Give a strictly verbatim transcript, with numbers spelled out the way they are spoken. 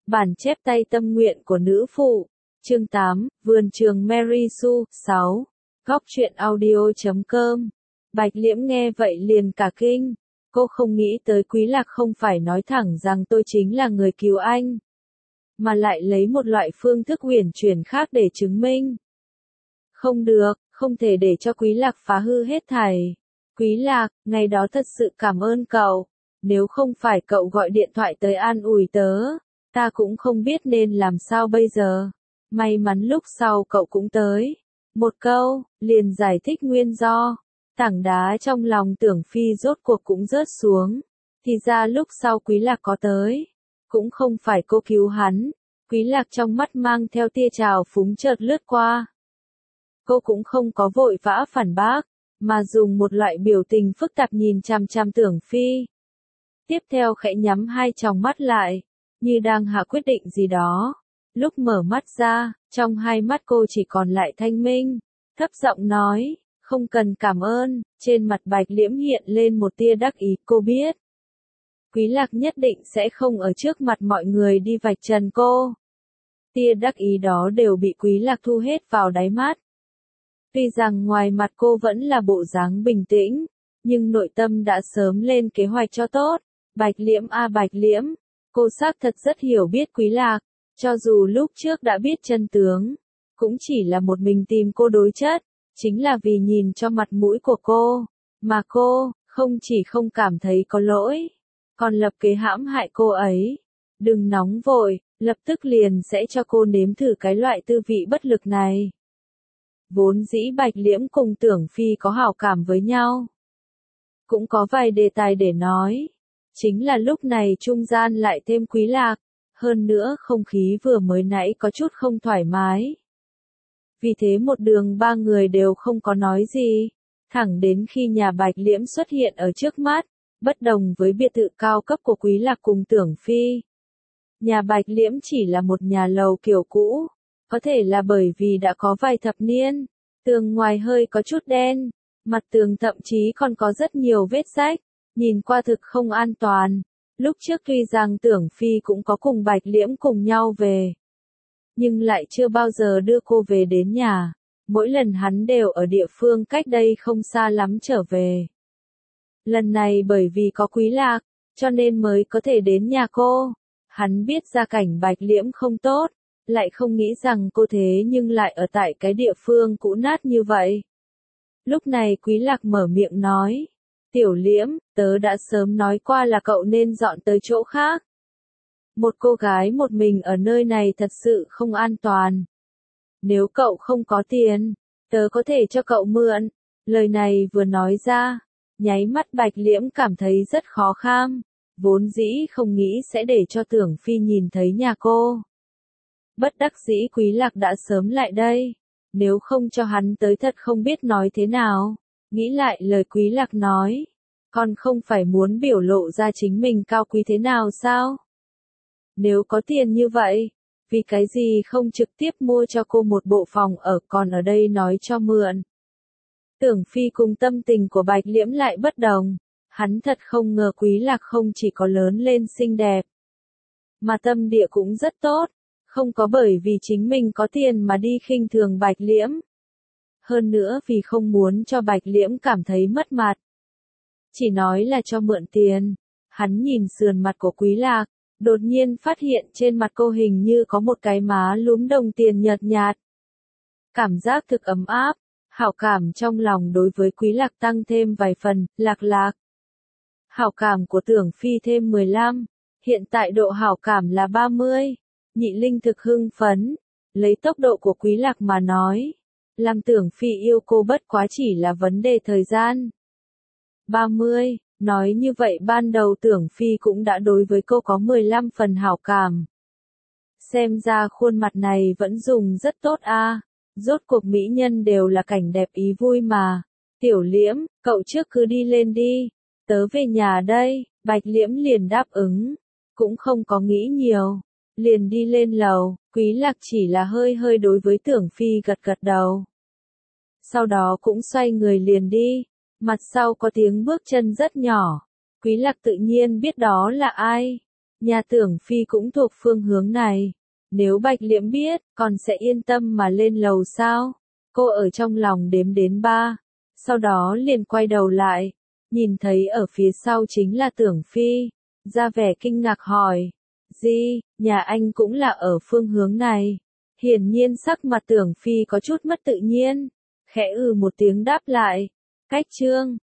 Bản chép tay tâm nguyện của nữ phụ. Chương tám, Vườn trường Mary Sue. sáu. Góc truyện audio chấm com. Bạch Liễm nghe vậy liền cả kinh. Cô không nghĩ tới Quý Lạc không phải nói thẳng rằng tôi chính là người cứu anh, mà lại lấy một loại phương thức uyển chuyển khác để chứng minh. Không được, không thể để cho Quý Lạc phá hư hết thảy. Quý Lạc, ngày đó thật sự cảm ơn cậu. Nếu không phải cậu gọi điện thoại tới an ủi tớ, ta cũng không biết nên làm sao bây giờ. May mắn lúc sau cậu cũng tới. Một câu, liền giải thích nguyên do. Tảng đá trong lòng Tưởng Phi rốt cuộc cũng rớt xuống. Thì ra lúc sau Quý Lạc có tới. Cũng không phải cô cứu hắn. Quý Lạc trong mắt mang theo tia trào phúng chợt lướt qua. Cô cũng không có vội vã phản bác, mà dùng một loại biểu tình phức tạp nhìn chằm chằm Tưởng Phi. Tiếp theo khẽ nhắm hai tròng mắt lại, như đang hạ quyết định gì đó. Lúc mở mắt ra, trong hai mắt cô chỉ còn lại thanh minh, thấp giọng nói, không cần cảm ơn. Trên mặt Bạch Liễm hiện lên một tia đắc ý, cô biết Quý Lạc nhất định sẽ không ở trước mặt mọi người đi vạch trần cô. Tia đắc ý đó đều bị Quý Lạc thu hết vào đáy mắt. Tuy rằng ngoài mặt cô vẫn là bộ dáng bình tĩnh, nhưng nội tâm đã sớm lên kế hoạch cho tốt. Bạch Liễm a Bạch Liễm, cô xác thật rất hiểu biết Quý Lạc, cho dù lúc trước đã biết chân tướng, cũng chỉ là một mình tìm cô đối chất, chính là vì nhìn cho mặt mũi của cô, mà cô, không chỉ không cảm thấy có lỗi, còn lập kế hãm hại cô ấy. Đừng nóng vội, lập tức liền sẽ cho cô nếm thử cái loại tư vị bất lực này. Vốn dĩ Bạch Liễm cùng Tưởng Phi có hảo cảm với nhau, cũng có vài đề tài để nói. Chính là lúc này trung gian lại thêm Quý Lạc, hơn nữa không khí vừa mới nãy có chút không thoải mái. Vì thế một đường ba người đều không có nói gì, thẳng đến khi nhà Bạch Liễm xuất hiện ở trước mắt, bất đồng với biệt thự cao cấp của Quý Lạc cùng Tưởng Phi. Nhà Bạch Liễm chỉ là một nhà lầu kiểu cũ, có thể là bởi vì đã có vài thập niên, tường ngoài hơi có chút đen, mặt tường thậm chí còn có rất nhiều vết rách. Nhìn qua thực không an toàn. Lúc trước tuy rằng Tưởng Phi cũng có cùng Bạch Liễm cùng nhau về, nhưng lại chưa bao giờ đưa cô về đến nhà. Mỗi lần hắn đều ở địa phương cách đây không xa lắm trở về. Lần này bởi vì có Quý Lạc, cho nên mới có thể đến nhà cô. Hắn biết gia cảnh Bạch Liễm không tốt, lại không nghĩ rằng cô thế nhưng lại ở tại cái địa phương cũ nát như vậy. Lúc này Quý Lạc mở miệng nói. Tiểu Liễm, tớ đã sớm nói qua là cậu nên dọn tới chỗ khác. Một cô gái một mình ở nơi này thật sự không an toàn. Nếu cậu không có tiền, tớ có thể cho cậu mượn. Lời này vừa nói ra, nháy mắt Bạch Liễm cảm thấy rất khó kham. Vốn dĩ không nghĩ sẽ để cho Tưởng Phi nhìn thấy nhà cô. Bất đắc dĩ Quý Lạc đã sớm lại đây. Nếu không cho hắn tới thật không biết nói thế nào. Nghĩ lại lời Quý Lạc nói, con không phải muốn biểu lộ ra chính mình cao quý thế nào sao? Nếu có tiền như vậy, vì cái gì không trực tiếp mua cho cô một bộ phòng ở, còn ở đây nói cho mượn? Tưởng Phi cùng tâm tình của Bạch Liễm lại bất đồng, hắn thật không ngờ Quý Lạc không chỉ có lớn lên xinh đẹp, mà tâm địa cũng rất tốt, không có bởi vì chính mình có tiền mà đi khinh thường Bạch Liễm. Hơn nữa vì không muốn cho Bạch Liễm cảm thấy mất mặt. Chỉ nói là cho mượn tiền. Hắn nhìn sườn mặt của Quý Lạc, đột nhiên phát hiện trên mặt cô hình như có một cái má lúm đồng tiền nhợt nhạt. Cảm giác thực ấm áp, hảo cảm trong lòng đối với Quý Lạc tăng thêm vài phần. Lạc Lạc. Hảo cảm của Tưởng Phi thêm mười lăm, hiện tại độ hảo cảm là ba mươi. Nhị Linh thực hưng phấn, lấy tốc độ của Quý Lạc mà nói. Làm Tưởng Phi yêu cô bất quá chỉ là vấn đề thời gian. ba mươi, nói như vậy ban đầu Tưởng Phi cũng đã đối với cô có mười lăm phần hảo cảm. Xem ra khuôn mặt này vẫn dùng rất tốt a. À. Rốt cuộc mỹ nhân đều là cảnh đẹp ý vui mà. Tiểu Liễm, cậu trước cứ đi lên đi. Tớ về nhà đây. Bạch Liễm liền đáp ứng. Cũng không có nghĩ nhiều. Liền đi lên lầu. Quý Lạc chỉ là hơi hơi đối với Tưởng Phi gật gật đầu. Sau đó cũng xoay người liền đi. Mặt sau có tiếng bước chân rất nhỏ. Quý Lạc tự nhiên biết đó là ai. Nhà Tưởng Phi cũng thuộc phương hướng này. Nếu Bạch Liễm biết, còn sẽ yên tâm mà lên lầu sao? Cô ở trong lòng đếm đến ba. Sau đó liền quay đầu lại. Nhìn thấy ở phía sau chính là Tưởng Phi. Ra vẻ kinh ngạc hỏi. Gì, nhà anh cũng là ở phương hướng này. Hiển nhiên sắc mặt Tưởng Phi có chút mất tự nhiên. Khẽ ừ một tiếng đáp lại. Cách Trương.